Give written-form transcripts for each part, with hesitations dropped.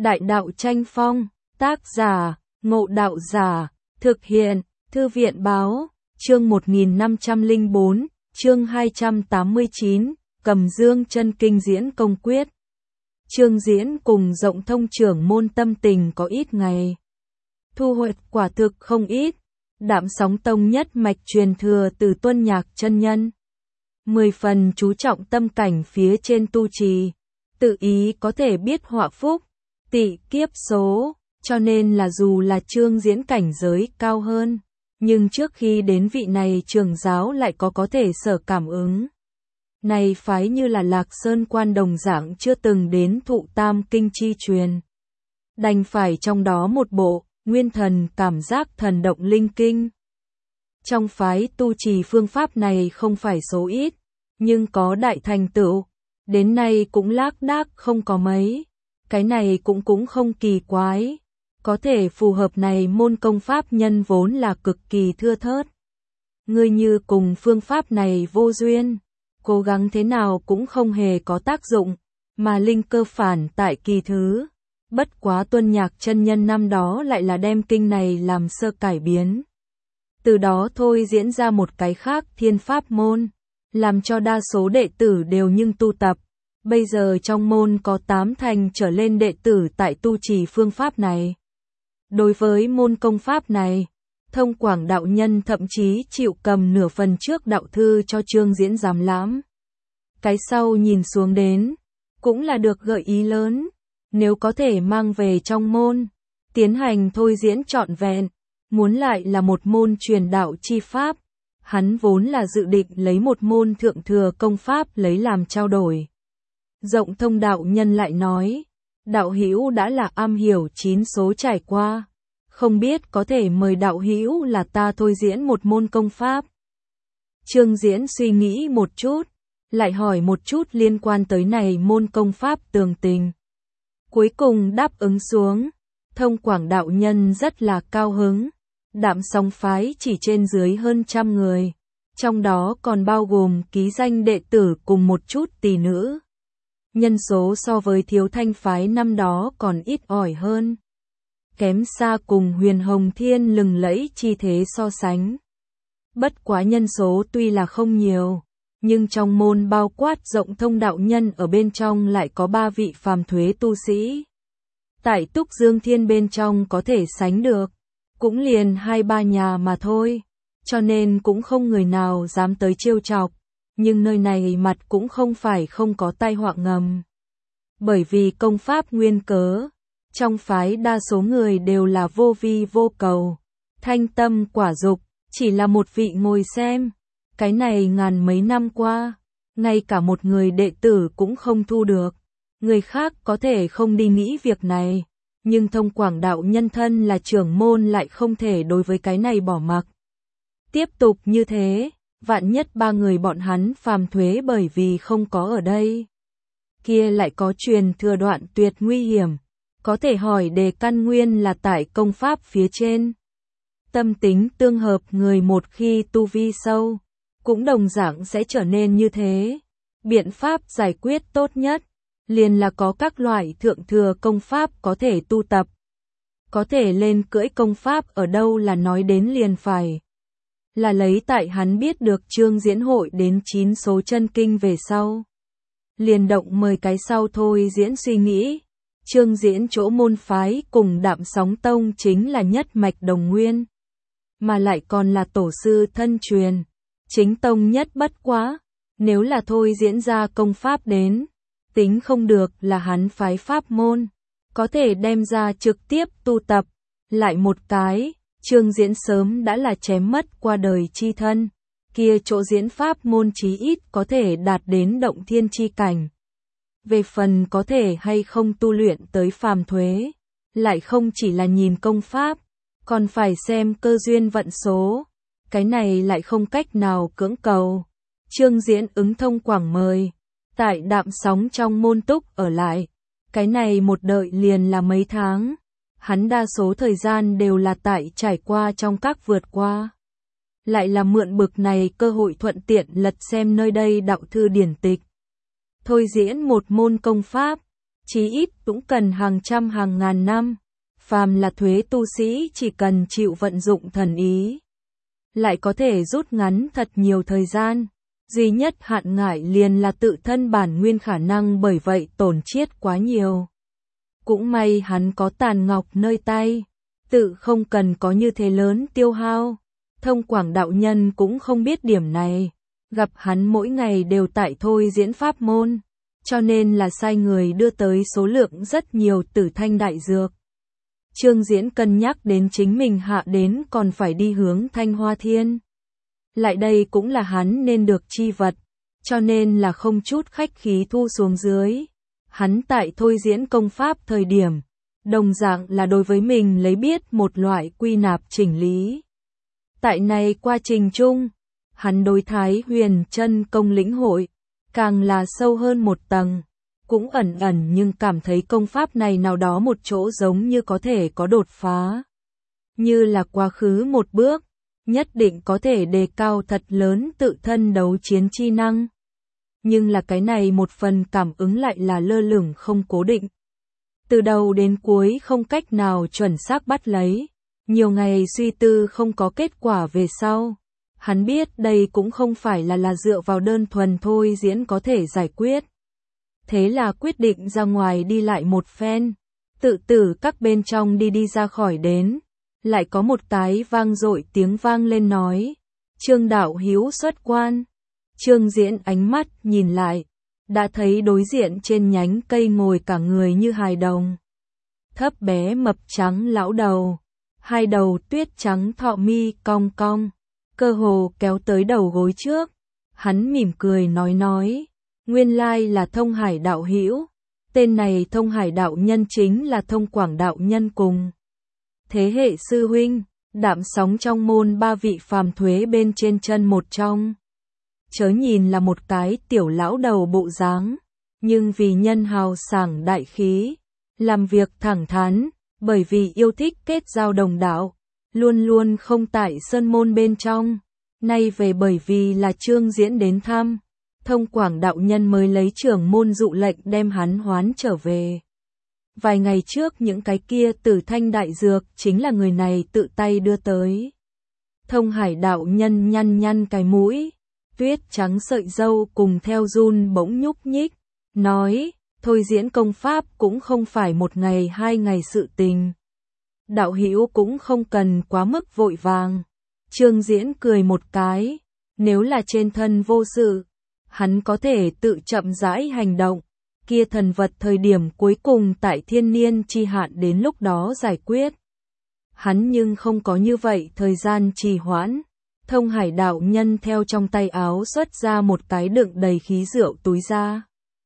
Đại đạo tranh phong, tác giả, Ngộ Đạo Giả, thực hiện, Thư viện Báo, chương 1504, chương 289, Cầm Dương Chân Kinh Diễn Công Quyết. Trương Diễn cùng Rộng Thông trưởng môn tâm tình có ít ngày. Thu hoạch quả thực không ít, Đạm Sóng Tông nhất mạch truyền thừa từ Tuân Nhạc chân nhân. 10 phần chú trọng tâm cảnh phía trên tu trì, tự ý có thể biết họa phúc, tị kiếp số, cho nên là dù là Trương Diễn cảnh giới cao hơn, nhưng trước khi đến vị này trưởng giáo lại có thể sở cảm ứng. Này phái như là Lạc Sơn Quan đồng dạng chưa từng đến thụ tam kinh chi truyền. Đành phải trong đó một bộ, nguyên thần cảm giác thần động linh kinh. Trong phái tu trì phương pháp này không phải số ít, nhưng có đại thành tựu, đến nay cũng lác đác không có mấy. Cái này cũng không kỳ quái, có thể phù hợp này môn công pháp nhân vốn là cực kỳ thưa thớt. Ngươi như cùng phương pháp này vô duyên, cố gắng thế nào cũng không hề có tác dụng, mà linh cơ phản tại kỳ thứ. Bất quá Tuân Nhạc chân nhân năm đó lại là đem kinh này làm sơ cải biến. Từ đó thôi diễn ra một cái khác thiên pháp môn, làm cho đa số đệ tử đều nhưng tu tập. Bây giờ trong môn có 8 thành trở lên đệ tử tại tu trì phương pháp này. Đối với môn công pháp này, Thông Quảng đạo nhân thậm chí chịu cầm nửa phần trước đạo thư cho Trương Diễn giám lãm. Cái sau nhìn xuống đến, cũng là được gợi ý lớn, nếu có thể mang về trong môn, tiến hành thôi diễn trọn vẹn, muốn lại là một môn truyền đạo chi pháp, hắn vốn là dự định lấy một môn thượng thừa công pháp lấy làm trao đổi. Rộng Thông đạo nhân lại nói, đạo hữu đã là am hiểu 9 số trải qua, không biết có thể mời đạo hữu là ta thôi diễn một môn công pháp. Trương Diễn suy nghĩ một chút, lại hỏi một chút liên quan tới này môn công pháp tường tình. Cuối cùng đáp ứng xuống, Thông Quảng đạo nhân rất là cao hứng, Đạm Sóng phái chỉ trên dưới hơn 100 người, trong đó còn bao gồm ký danh đệ tử cùng một chút tỳ nữ. Nhân số so với Thiếu Thanh phái năm đó còn ít ỏi hơn, kém xa cùng Huyền Hồng Thiên lừng lẫy chi thế so sánh. Bất quá nhân số tuy là không nhiều, nhưng trong môn bao quát Rộng Thông đạo nhân ở bên trong lại có 3 vị phàm thuế tu sĩ. Tại Túc Dương Thiên bên trong có thể sánh được, cũng liền 2-3 nhà mà thôi, cho nên cũng không người nào dám tới trêu chọc. Nhưng nơi này mặt cũng không phải không có tai họa ngầm. Bởi vì công pháp nguyên cớ, trong phái đa số người đều là vô vi vô cầu, thanh tâm quả dục, chỉ là một vị ngồi xem. Cái này ngàn mấy năm qua, ngay cả một người đệ tử cũng không thu được. Người khác có thể không đi nghĩ việc này, nhưng Thông Quảng đạo nhân thân là trưởng môn lại không thể đối với cái này bỏ mặc. Tiếp tục như thế, vạn nhất 3 người bọn hắn phàm thuế bởi vì không có ở đây. Kia lại có truyền thừa đoạn tuyệt nguy hiểm, có thể hỏi đề căn nguyên là tại công pháp phía trên. Tâm tính tương hợp người một khi tu vi sâu, cũng đồng dạng sẽ trở nên như thế. Biện pháp giải quyết tốt nhất, liền là có các loại thượng thừa công pháp có thể tu tập. Có thể lên cưỡi công pháp ở đâu là nói đến liền phải. Là lấy tại hắn biết được Trương Diễn hội đến 9 số chân kinh về sau. Liền động mời cái sau thôi diễn suy nghĩ. Trương Diễn chỗ môn phái cùng Đạm Sóng Tông chính là nhất mạch đồng nguyên. Mà lại còn là tổ sư thân truyền. Chính tông nhất bất quá. Nếu là thôi diễn ra công pháp đến, tính không được là hắn phái pháp môn. Có thể đem ra trực tiếp tu tập. Lại một cái. Trương Diễn sớm đã là chém mất qua đời chi thân, kia chỗ diễn pháp môn chí ít có thể đạt đến động thiên chi cảnh. Về phần có thể hay không tu luyện tới phàm thuế, lại không chỉ là nhìn công pháp, còn phải xem cơ duyên vận số, cái này lại không cách nào cưỡng cầu. Trương Diễn ứng Thông Quảng mời, tại Đạm Sóng trong môn túc ở lại, cái này một đợi liền là mấy tháng. Hắn đa số thời gian đều là tại trải qua trong các vượt qua. Lại là mượn bực này cơ hội thuận tiện lật xem nơi đây đạo thư điển tịch. Thôi diễn một môn công pháp, chí ít cũng cần hàng trăm hàng ngàn năm. Phàm là thuế tu sĩ chỉ cần chịu vận dụng thần ý, lại có thể rút ngắn thật nhiều thời gian. Duy nhất hạn ngại liền là tự thân bản nguyên khả năng bởi vậy tổn chiết quá nhiều. Cũng may hắn có tàn ngọc nơi tay, tự không cần có như thế lớn tiêu hao. Thông Quảng đạo nhân cũng không biết điểm này, gặp hắn mỗi ngày đều tại thôi diễn pháp môn, cho nên là sai người đưa tới số lượng rất nhiều Tử Thanh đại dược. Trương Diễn cân nhắc đến chính mình hạ đến còn phải đi hướng Thanh Hoa Thiên. Lại đây cũng là hắn nên được chi vật, cho nên là không chút khách khí thu xuống dưới. Hắn tại thôi diễn công pháp thời điểm, đồng dạng là đối với mình lấy biết một loại quy nạp chỉnh lý. Tại này quá trình chung, hắn đối Thái Huyền chân công lĩnh hội, càng là sâu hơn một tầng, cũng ẩn ẩn nhưng cảm thấy công pháp này nào đó một chỗ giống như có thể có đột phá. Như là quá khứ một bước, nhất định có thể đề cao thật lớn tự thân đấu chiến chi năng. Nhưng là cái này một phần cảm ứng lại là lơ lửng không cố định. Từ đầu đến cuối không cách nào chuẩn xác bắt lấy. Nhiều ngày suy tư không có kết quả về sau. Hắn biết đây cũng không phải là dựa vào đơn thuần thôi diễn có thể giải quyết. Thế là quyết định ra ngoài đi lại một phen. Tự tử các bên trong đi ra khỏi đến. Lại có một cái vang dội tiếng vang lên nói. Trương đạo hữu xuất quan. Trương Diễn ánh mắt nhìn lại. Đã thấy đối diện trên nhánh cây ngồi cả người như hài đồng. Thấp bé mập trắng lão đầu. Hai đầu tuyết trắng thọ mi cong cong. Cơ hồ kéo tới đầu gối trước. Hắn mỉm cười nói. Nguyên lai là Thông Hải đạo hữu. Tên này Thông Hải đạo nhân chính là Thông Quảng đạo nhân cùng. Thế hệ sư huynh, đạm sóng trong môn ba vị phàm thuế bên trên chân một trong. Chớ nhìn là một cái tiểu lão đầu bộ dáng, nhưng vì nhân hào sảng đại khí, làm việc thẳng thắn, bởi vì yêu thích kết giao đồng đạo, luôn luôn không tại sơn môn bên trong. Nay về bởi vì là Trương Diễn đến thăm, Thông Quảng đạo nhân mới lấy trưởng môn dụ lệnh đem hắn hoán trở về. Vài ngày trước những cái kia Tử Thanh đại dược chính là người này tự tay đưa tới. Thông Hải đạo nhân nhăn cái mũi, tuyết trắng sợi râu cùng theo run bỗng nhúc nhích, nói, thôi diễn công pháp cũng không phải một ngày hai ngày sự tình. Đạo hữu cũng không cần quá mức vội vàng. Trương Diễn cười một cái, nếu là trên thân vô sự, hắn có thể tự chậm rãi hành động. Kia thần vật thời điểm cuối cùng tại thiên niên chi hạn đến lúc đó giải quyết. Hắn nhưng không có như vậy thời gian trì hoãn. Thông Hải đạo nhân theo trong tay áo xuất ra một cái đựng đầy khí rượu túi ra.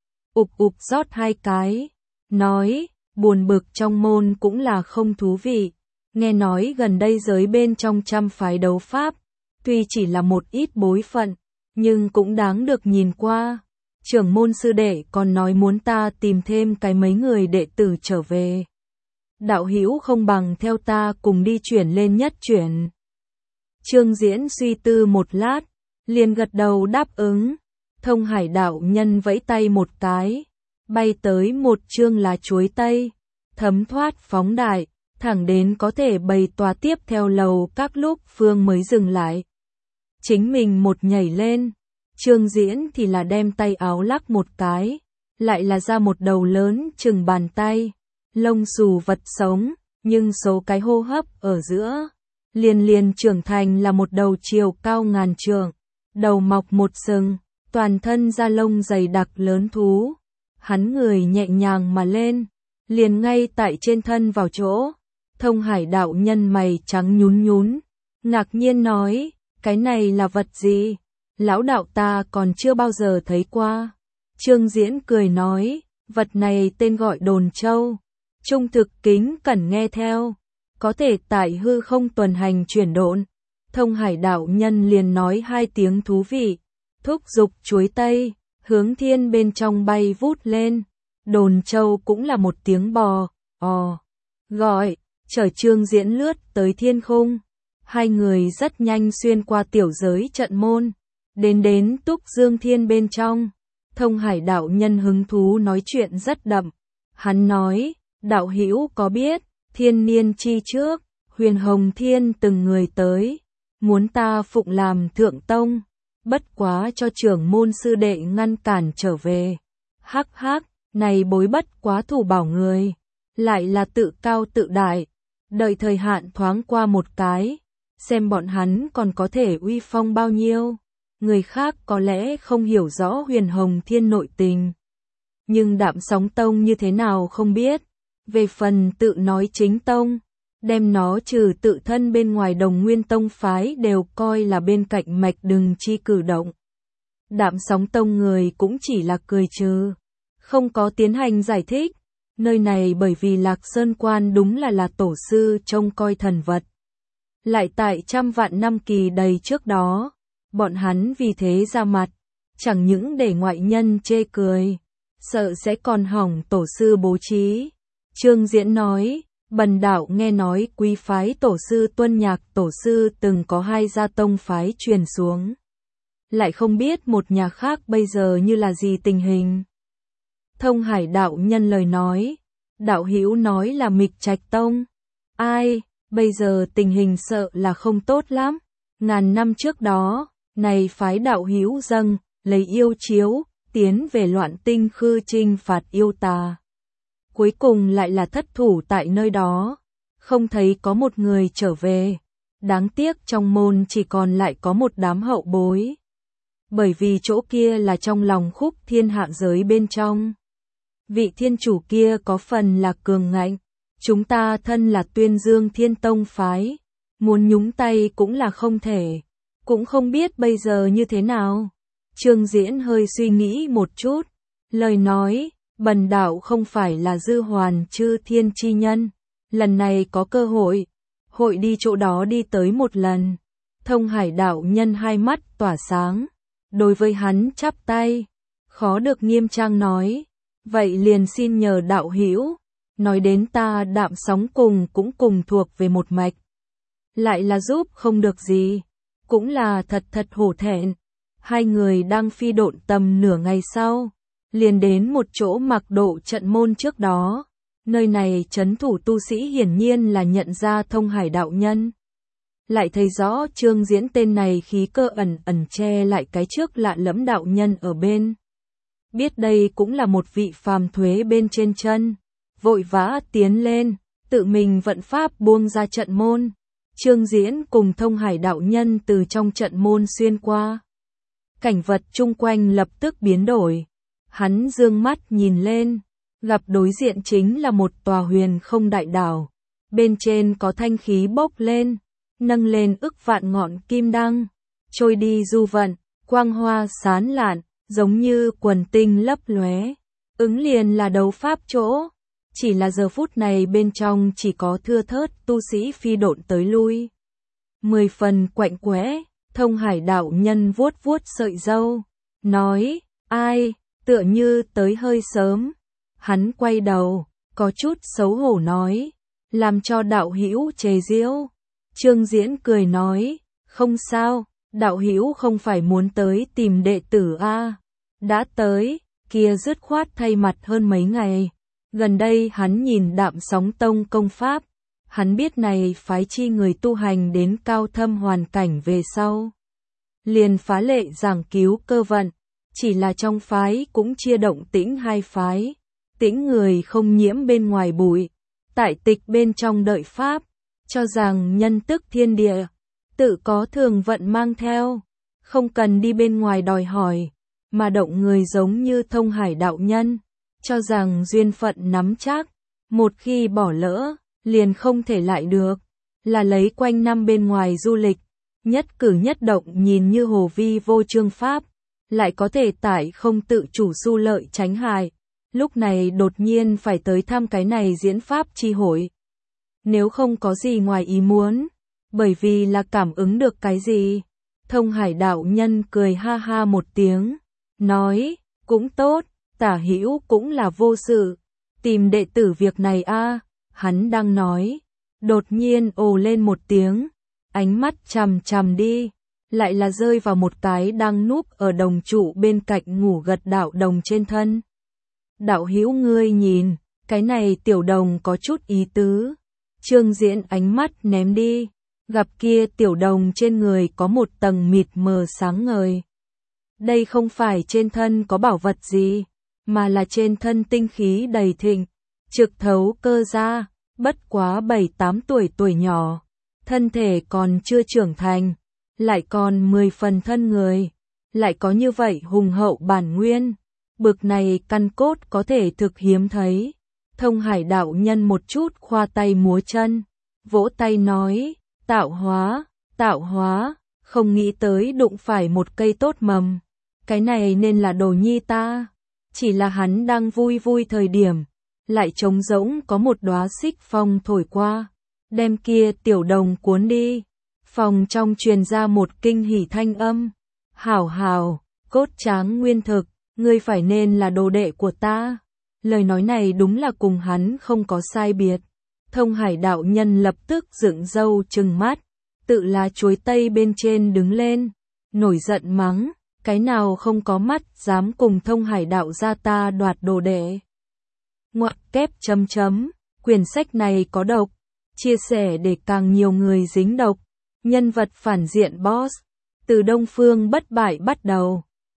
Ụp rót hai cái. Nói, buồn bực trong môn cũng là không thú vị. Nghe nói gần đây giới bên trong trăm phái đấu pháp. Tuy chỉ là một ít bối phận, nhưng cũng đáng được nhìn qua. Trưởng môn sư đệ còn nói muốn ta tìm thêm cái mấy người đệ tử trở về. Đạo hữu không bằng theo ta cùng đi chuyển lên nhất chuyển. Trương Diễn suy tư một lát, liền gật đầu đáp ứng. Thông Hải đạo nhân vẫy tay một cái, bay tới một chương lá chuối tây, thấm thoát phóng đại, thẳng đến có thể bày tòa tiếp theo lầu các lúc phương mới dừng lại. Chính mình một nhảy lên. Trương Diễn thì là đem tay áo lắc một cái, lại là ra một đầu lớn chừng bàn tay, lông xù vật sống, nhưng số cái hô hấp ở giữa, liền trưởng thành là một đầu chiều cao ngàn trượng, đầu mọc một sừng, toàn thân da lông dày đặc lớn thú. Hắn người nhẹ nhàng mà lên, liền ngay tại trên thân vào chỗ. Thông Hải đạo nhân mày trắng nhún, ngạc nhiên nói, cái này là vật gì? Lão đạo ta còn chưa bao giờ thấy qua. Trương Diễn cười nói, vật này tên gọi Đồn Châu. Trung thực kính cẩn nghe theo, có thể tại hư không tuần hành chuyển độn. Thông Hải đạo nhân liền nói hai tiếng thú vị, thúc giục chuối tây, hướng thiên bên trong bay vút lên. Đồn Châu cũng là một tiếng bò, gọi, chở Trương Diễn lướt tới thiên khung. Hai người rất nhanh xuyên qua tiểu giới trận môn. Đến Túc Dương Thiên bên trong, Thông Hải đạo nhân hứng thú nói chuyện rất đậm, Hắn nói, đạo hữu có biết, thiên niên chi trước, Huyền Hồng Thiên từng người tới, muốn ta phụng làm thượng tông, bất quá cho trưởng môn sư đệ ngăn cản trở về. Hắc hắc, này bối bất quá thủ bảo người, lại là tự cao tự đại, đợi thời hạn thoáng qua một cái, xem bọn hắn còn có thể uy phong bao nhiêu. Người khác có lẽ không hiểu rõ Huyền Hồng Thiên nội tình, nhưng Đạm Sóng Tông như thế nào không biết. Về phần tự nói chính tông, đem nó trừ tự thân bên ngoài Đồng Nguyên Tông phái đều coi là bên cạnh mạch đừng chi cử động. Đạm Sóng Tông người cũng chỉ là cười trừ, không có tiến hành giải thích. Nơi này bởi vì Lạc Sơn Quan đúng là tổ sư trông coi thần vật. Lại tại trăm vạn năm kỳ đầy trước đó, bọn hắn vì thế ra mặt, chẳng những để ngoại nhân chê cười, sợ sẽ còn hỏng tổ sư bố trí. Trương Diễn nói, bần đạo nghe nói quý phái tổ sư Tuân Nhạc tổ sư từng có 2 gia tông phái truyền xuống. Lại không biết một nhà khác bây giờ như là gì tình hình. Thông Hải đạo nhân lời nói, đạo hữu nói là Mịch Trạch Tông. Ai, bây giờ tình hình sợ là không tốt lắm. Ngàn năm trước đó, này phái đạo hữu dâng, lấy yêu chiếu, tiến về Loạn Tinh Khư trinh phạt yêu tà. Cuối cùng lại là thất thủ tại nơi đó, không thấy có một người trở về. Đáng tiếc trong môn chỉ còn lại có một đám hậu bối. Bởi vì chỗ kia là trong lòng Khúc Thiên hạ giới bên trong. Vị thiên chủ kia có phần là cường ngạnh, chúng ta thân là Tuyên Dương Thiên Tông phái, muốn nhúng tay cũng là không thể, cũng không biết bây giờ như thế nào. Trương Diễn hơi suy nghĩ một chút, lời nói, bần đạo không phải là Dư Hoàn Chư Thiên chi nhân, lần này có cơ hội, hội đi chỗ đó đi tới một lần. Thông Hải đạo nhân hai mắt tỏa sáng, đối với hắn chắp tay, khó được nghiêm trang nói, vậy liền xin nhờ đạo hữu, nói đến ta Đạm Sóng cùng cũng cùng thuộc về một mạch, lại là giúp không được gì, cũng là thật hổ thẹn. Hai người đang phi độn tầm nửa ngày sau, liền đến một chỗ mặc độ trận môn trước đó. Nơi này trấn thủ tu sĩ hiển nhiên là nhận ra Thông Hải đạo nhân. Lại thấy rõ Trương Diễn tên này khí cơ ẩn che lại cái trước lạ lẫm đạo nhân ở bên. Biết đây cũng là một vị phàm thuế bên trên chân, vội vã tiến lên, tự mình vận pháp buông ra trận môn. Trương Diễn cùng Thông Hải đạo nhân từ trong trận môn xuyên qua. Cảnh vật chung quanh lập tức biến đổi. Hắn dương mắt nhìn lên, gặp đối diện chính là một tòa huyền không đại đảo. Bên trên có thanh khí bốc lên, nâng lên ức vạn ngọn kim đăng, trôi đi du vận, quang hoa sán lạn, giống như quần tinh lấp lóe. Ứng liền là đấu pháp chỗ, chỉ là giờ phút này bên trong chỉ có thưa thớt tu sĩ phi độn tới lui. 10 phần quạnh quẽ. Thông Hải đạo nhân vuốt vuốt sợi râu, nói, ai, tựa như tới hơi sớm. Hắn quay đầu, có chút xấu hổ nói, làm cho đạo hữu chế giễu. Trương Diễn cười nói, không sao, đạo hữu không phải muốn tới tìm đệ tử a? Đã tới, kia dứt khoát thay mặt hơn mấy ngày. Gần đây hắn nhìn Đạm Sóng Tông công pháp, hắn biết này phái chi người tu hành đến cao thâm hoàn cảnh về sau. Liền phá lệ giảng cứu cơ vận, chỉ là trong phái cũng chia động tĩnh hai phái. Tĩnh người không nhiễm bên ngoài bụi, tại tịch bên trong đợi pháp, cho rằng nhân tức thiên địa, tự có thường vận mang theo, không cần đi bên ngoài đòi hỏi, mà động người giống như Thông Hải đạo nhân, cho rằng duyên phận nắm chắc, một khi bỏ lỡ, liền không thể lại được, là lấy quanh năm bên ngoài du lịch, nhất cử nhất động nhìn như hồ vi vô chương pháp, lại có thể tải không tự chủ su lợi tránh hại. Lúc này đột nhiên phải tới thăm cái này diễn pháp chi hội. Nếu không có gì ngoài ý muốn, bởi vì là cảm ứng được cái gì. Thông Hải đạo nhân cười ha ha một tiếng, nói, cũng tốt, tả hữu cũng là vô sự, tìm đệ tử việc này a. Hắn đang nói, đột nhiên ồ lên một tiếng, ánh mắt chằm chằm đi, lại là rơi vào một cái đang núp ở đồng trụ bên cạnh ngủ gật đạo đồng trên thân. Đạo hữu ngươi nhìn, Cái này Tiểu Đồng có chút ý tứ. Trương Diễn ánh mắt ném đi, gặp kia Tiểu Đồng trên người có một tầng mịt mờ sáng ngời. Đây không phải trên thân có bảo vật gì, mà là trên thân tinh khí đầy thịnh, trực thấu cơ ra, bất quá 7-8 tuổi nhỏ, thân thể còn chưa trưởng thành, lại còn 10 phần thân người, lại có như vậy hùng hậu bản nguyên, bực này căn cốt có thể thực hiếm thấy. Thông Hải đạo nhân một chút khoa tay múa chân, vỗ tay nói, tạo hóa, không nghĩ tới đụng phải một cây tốt mầm, cái này nên là đồ nhi ta. Chỉ là hắn đang vui vui thời điểm, lại trống rỗng có một đóa xích phong thổi qua, đem kia Tiểu Đồng cuốn đi. Phòng trong truyền ra một kinh hỉ thanh âm, hảo, cốt tráng nguyên thực, ngươi phải nên là đồ đệ của ta. Lời nói này đúng là cùng hắn không có sai biệt. Thông Hải đạo nhân lập tức dựng râu trừng mắt, tự là chuối tây bên trên đứng lên, nổi giận mắng, cái nào không có mắt dám cùng Thông Hải đạo gia ta đoạt đồ đệ. Ngoặc kép chấm, quyển sách này có độc, chia sẻ để càng nhiều người dính độc. Nhân vật phản diện boss, từ Đông Phương bất bại bắt đầu.